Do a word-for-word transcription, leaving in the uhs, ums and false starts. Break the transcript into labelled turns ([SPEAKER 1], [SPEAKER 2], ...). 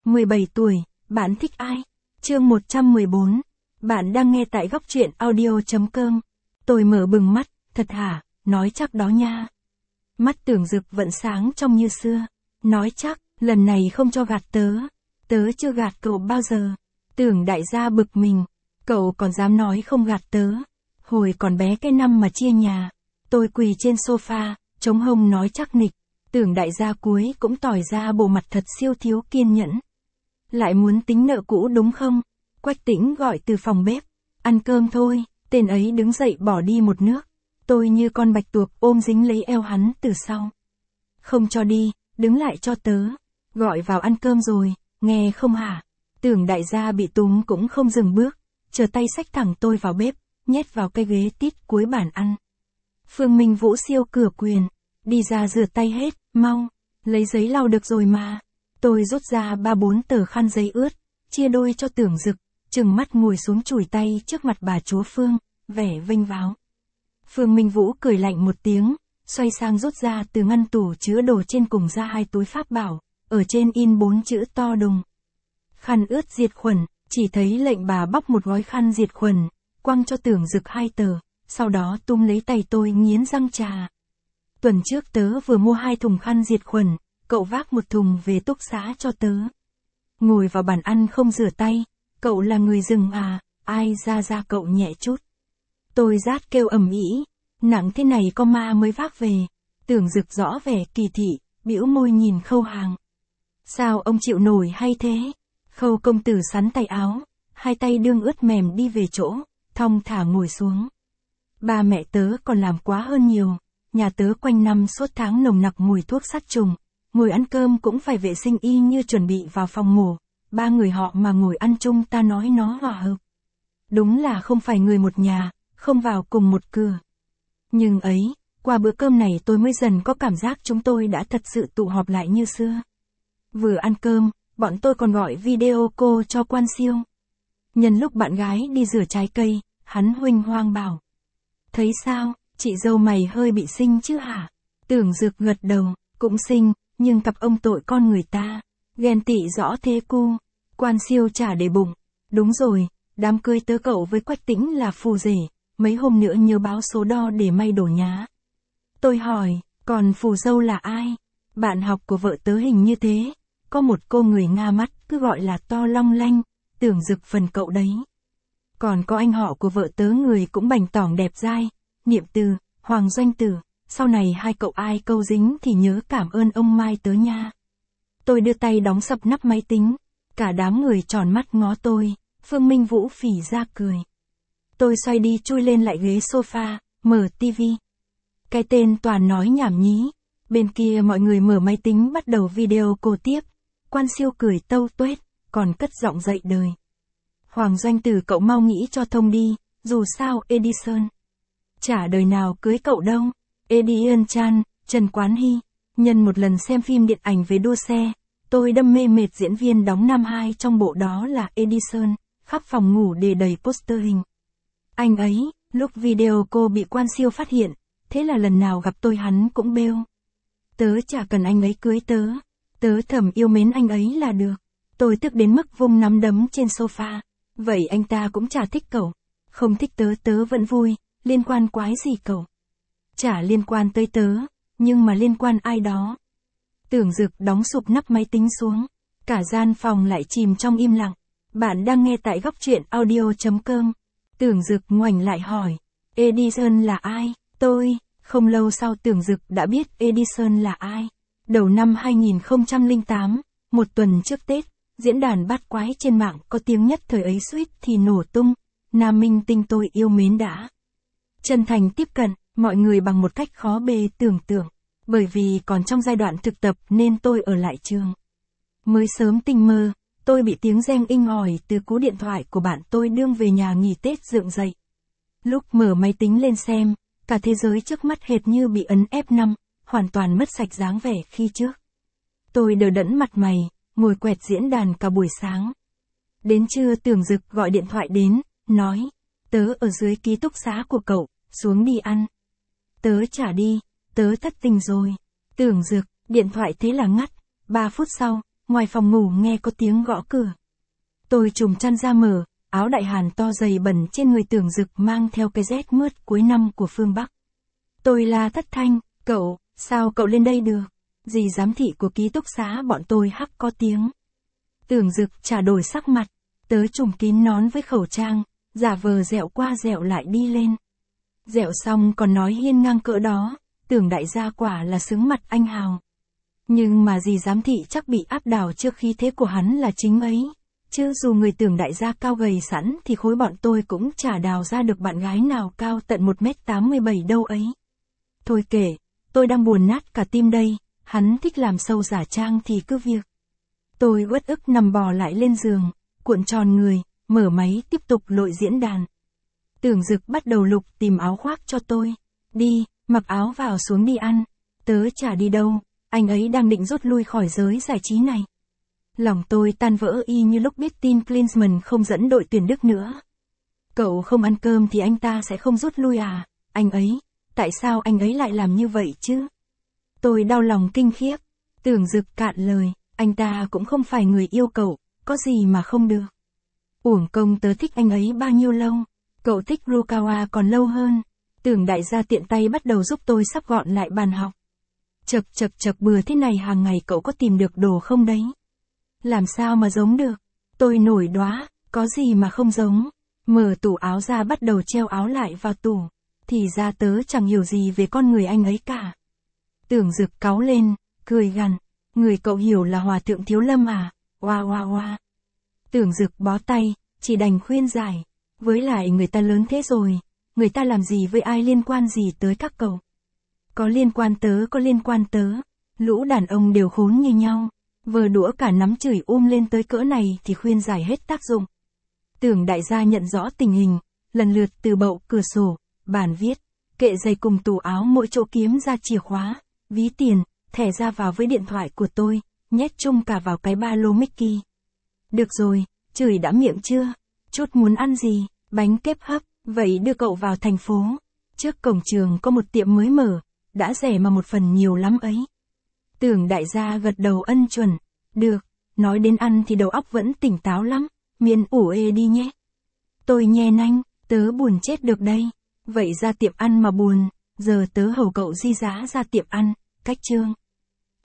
[SPEAKER 1] mười bảy tuổi, bạn thích ai? Chương một trăm mười bốn. Bạn đang nghe tại góc truyện audio chấm com. Tôi mở bừng mắt, thật hả, nói chắc đó nha. Mắt Tưởng Dực vẫn sáng trong như xưa. Nói chắc, lần này không cho gạt tớ. Tớ chưa gạt cậu bao giờ. Tưởng đại gia bực mình. Cậu còn dám nói không gạt tớ. Hồi còn bé cái năm mà chia nhà. Tôi quỳ trên sofa, chống hông nói chắc nịch. Tưởng đại gia cuối cũng tỏi ra bộ mặt thật siêu thiếu kiên nhẫn. Lại muốn tính nợ cũ đúng không? Quách Tĩnh gọi từ phòng bếp. Ăn cơm thôi, tên ấy đứng dậy bỏ đi một nước. Tôi như con bạch tuộc ôm dính lấy eo hắn từ sau. Không cho đi, đứng lại cho tớ. Gọi vào ăn cơm rồi, nghe không hả? Tưởng đại gia bị túm cũng không dừng bước. Chờ tay xách thẳng tôi vào bếp, nhét vào cái ghế tít cuối bàn ăn. Phương Minh Vũ siêu cửa quyền. Đi ra rửa tay hết, mau. Lấy giấy lau được rồi mà. Tôi rút ra ba bốn tờ khăn giấy ướt, chia đôi cho Tưởng Dực, trừng mắt ngồi xuống chùi tay trước mặt bà chúa Phương, vẻ vênh váo. Phương Minh Vũ cười lạnh một tiếng, xoay sang rút ra từ ngăn tủ chứa đồ trên cùng ra hai túi pháp bảo, ở trên in bốn chữ to đùng. Khăn ướt diệt khuẩn, chỉ thấy lệnh bà bóc một gói khăn diệt khuẩn, quăng cho Tưởng Dực hai tờ, sau đó túm lấy tay tôi nghiến răng trà. Tuần trước tớ vừa mua hai thùng khăn diệt khuẩn, cậu vác một thùng về túc xá cho tớ. Ngồi vào bàn ăn không rửa tay, cậu là người rừng à, ai ra ra cậu nhẹ chút. Tôi rát kêu ầm ĩ, nặng thế này có ma mới vác về. Tưởng Dực rõ vẻ kỳ thị, bĩu môi nhìn Khâu Hàng. Sao ông chịu nổi hay thế? Khâu công tử sắn tay áo, hai tay đương ướt mềm đi về chỗ, thong thả ngồi xuống. Ba mẹ tớ còn làm quá hơn nhiều, nhà tớ quanh năm suốt tháng nồng nặc mùi thuốc sát trùng. Ngồi ăn cơm cũng phải vệ sinh y như chuẩn bị vào phòng ngủ, ba người họ mà ngồi ăn chung ta nói nó hòa hợp. Đúng là không phải người một nhà, không vào cùng một cửa. Nhưng ấy, qua bữa cơm này tôi mới dần có cảm giác chúng tôi đã thật sự tụ họp lại như xưa. Vừa ăn cơm, bọn tôi còn gọi video call cho Quan Siêu. Nhân lúc bạn gái đi rửa trái cây, hắn huênh hoang bảo. Thấy sao, chị dâu mày hơi bị xinh chứ hả? Tưởng Dực gật đầu, cũng xinh. Nhưng cặp ông tội con người ta, ghen tị rõ thế cu. Quan Siêu chả để bụng. Đúng rồi, đám cưới tớ cậu với Quách Tĩnh là phù rể, mấy hôm nữa nhớ báo số đo để may đổ nhá. Tôi hỏi, còn phù dâu là ai? Bạn học của vợ tớ hình như thế. Có một cô người Nga mắt cứ gọi là to long lanh, Tưởng Dực phần cậu đấy. Còn có anh họ của vợ tớ người cũng bành tỏng đẹp dai, Niệm Từ, Hoàng Doanh Tử. Sau này hai cậu ai câu dính thì nhớ cảm ơn ông Mai tớ nha. Tôi đưa tay đóng sập nắp máy tính. Cả đám người tròn mắt ngó tôi. Phương Minh Vũ phì ra cười. Tôi xoay đi chui lên lại ghế sofa, mở tivi. Cái tên toàn nói nhảm nhí. Bên kia mọi người mở máy tính bắt đầu video call tiếp. Quan Siêu cười tâu tuét, còn cất giọng dậy đời. Hoàng Doanh Tử cậu mau nghĩ cho thông đi, dù sao Edison chả đời nào cưới cậu đâu. Edion Chan, Trần Quán Hy. Nhân một lần xem phim điện ảnh về đua xe, tôi đâm mê mệt diễn viên đóng nam hai trong bộ đó là Edison, khắp phòng ngủ để đầy poster hình. Anh ấy, lúc video cô bị Quan Siêu phát hiện, thế là lần nào gặp tôi hắn cũng bêu. Tớ chả cần anh ấy cưới tớ, tớ thầm yêu mến anh ấy là được. Tôi tức đến mức vung nắm đấm trên sofa, vậy anh ta cũng chả thích cậu. Không thích tớ tớ vẫn vui, liên quan quái gì cậu. Chả liên quan tới tớ, nhưng mà liên quan ai đó. Tưởng Dực đóng sụp nắp máy tính xuống. Cả gian phòng lại chìm trong im lặng. Bạn đang nghe tại góc truyện audio chấm com. Tưởng Dực ngoảnh lại hỏi. Edison là ai? Tôi, không lâu sau Tưởng Dực đã biết Edison là ai. Đầu năm hai nghìn không trăm lẻ tám, một tuần trước Tết, diễn đàn bát quái trên mạng có tiếng nhất thời ấy suýt thì nổ tung. Nam minh tinh tôi yêu mến đã chân thành tiếp cận mọi người bằng một cách khó bề tưởng tượng, bởi vì còn trong giai đoạn thực tập nên tôi ở lại trường. Mới sớm tinh mơ, tôi bị tiếng reng inh ỏi từ cú điện thoại của bạn tôi đương về nhà nghỉ Tết dựng dậy. Lúc mở máy tính lên xem, cả thế giới trước mắt hệt như bị ấn ép năm, hoàn toàn mất sạch dáng vẻ khi trước. Tôi đờ đẫn mặt mày, ngồi quẹt diễn đàn cả buổi sáng. Đến trưa Tưởng Dực gọi điện thoại đến, nói, tớ ở dưới ký túc xá của cậu, xuống đi ăn. Tớ chả đi, tớ thất tình rồi. Tưởng Dực, điện thoại thế là ngắt. Ba phút sau, ngoài phòng ngủ nghe có tiếng gõ cửa. Tôi trùm chăn ra mở, áo đại hàn to dày bẩn trên người Tưởng Dực mang theo cái rét mướt cuối năm của phương Bắc. Tôi la thất thanh, cậu, sao cậu lên đây được? Dì giám thị của ký túc xá bọn tôi hắc có tiếng. Tưởng Dực trả đổi sắc mặt, tớ trùm kín nón với khẩu trang, giả vờ dẹo qua dẹo lại đi lên. Dẹo xong còn nói hiên ngang cỡ đó, Tưởng đại gia quả là xứng mặt anh hào. Nhưng mà dì giám thị chắc bị áp đảo trước khí thế của hắn là chính ấy. Chứ dù người Tưởng đại gia cao gầy sẵn thì khối bọn tôi cũng chả đào ra được bạn gái nào cao tận một mét tám mươi bảy đâu ấy. Thôi kể, tôi đang buồn nát cả tim đây, hắn thích làm sâu giả trang thì cứ việc. Tôi uất ức nằm bò lại lên giường, cuộn tròn người, mở máy tiếp tục lội diễn đàn. Tưởng Dực bắt đầu lục tìm áo khoác cho tôi. Đi, mặc áo vào xuống đi ăn. Tớ chả đi đâu, anh ấy đang định rút lui khỏi giới giải trí này. Lòng tôi tan vỡ y như lúc biết tin Klinsmann không dẫn đội tuyển Đức nữa. Cậu không ăn cơm thì anh ta sẽ không rút lui à? Anh ấy, tại sao anh ấy lại làm như vậy chứ? Tôi đau lòng kinh khiếp. Tưởng Dực cạn lời, anh ta cũng không phải người yêu cậu, có gì mà không được. Uổng công tớ thích anh ấy bao nhiêu lâu, cậu thích Rukawa còn lâu hơn. Tưởng đại gia tiện tay bắt đầu giúp tôi sắp gọn lại bàn học. Chật chật chật bừa thế này hàng ngày cậu có tìm được đồ không đấy? Làm sao mà giống được? Tôi nổi đoá, có gì mà không giống? Mở tủ áo ra bắt đầu treo áo lại vào tủ. Thì ra tớ chẳng hiểu gì về con người anh ấy cả. Tưởng Dực cáu lên, cười gằn. Người cậu hiểu là Hòa thượng Thiếu Lâm à? Oa oa oa. Tưởng Dực bó tay, chỉ đành khuyên giải. Với lại người ta lớn thế rồi, người ta làm gì với ai liên quan gì tới các cậu? Có liên quan tớ có liên quan tớ. Lũ đàn ông đều khốn như nhau. Vờ đũa cả nắm chửi um lên tới cỡ này thì khuyên giải hết tác dụng. Tưởng đại gia nhận rõ tình hình, lần lượt từ bậu cửa sổ, bàn viết, kệ giày cùng tủ áo mỗi chỗ kiếm ra chìa khóa, ví tiền, thẻ ra vào với điện thoại của tôi, nhét chung cả vào cái ba lô Mickey. Được rồi, chửi đã miệng chưa? Chút muốn ăn gì? Bánh kếp hấp, vậy đưa cậu vào thành phố. Trước cổng trường có một tiệm mới mở, đã rẻ mà một phần nhiều lắm ấy. Tưởng đại gia gật đầu ân chuẩn. Được, nói đến ăn thì đầu óc vẫn tỉnh táo lắm, miễn ủ ê đi nhé. Tôi nhe nanh, tớ buồn chết được đây. Vậy ra tiệm ăn mà buồn, giờ tớ hầu cậu di giá ra tiệm ăn, cách chương.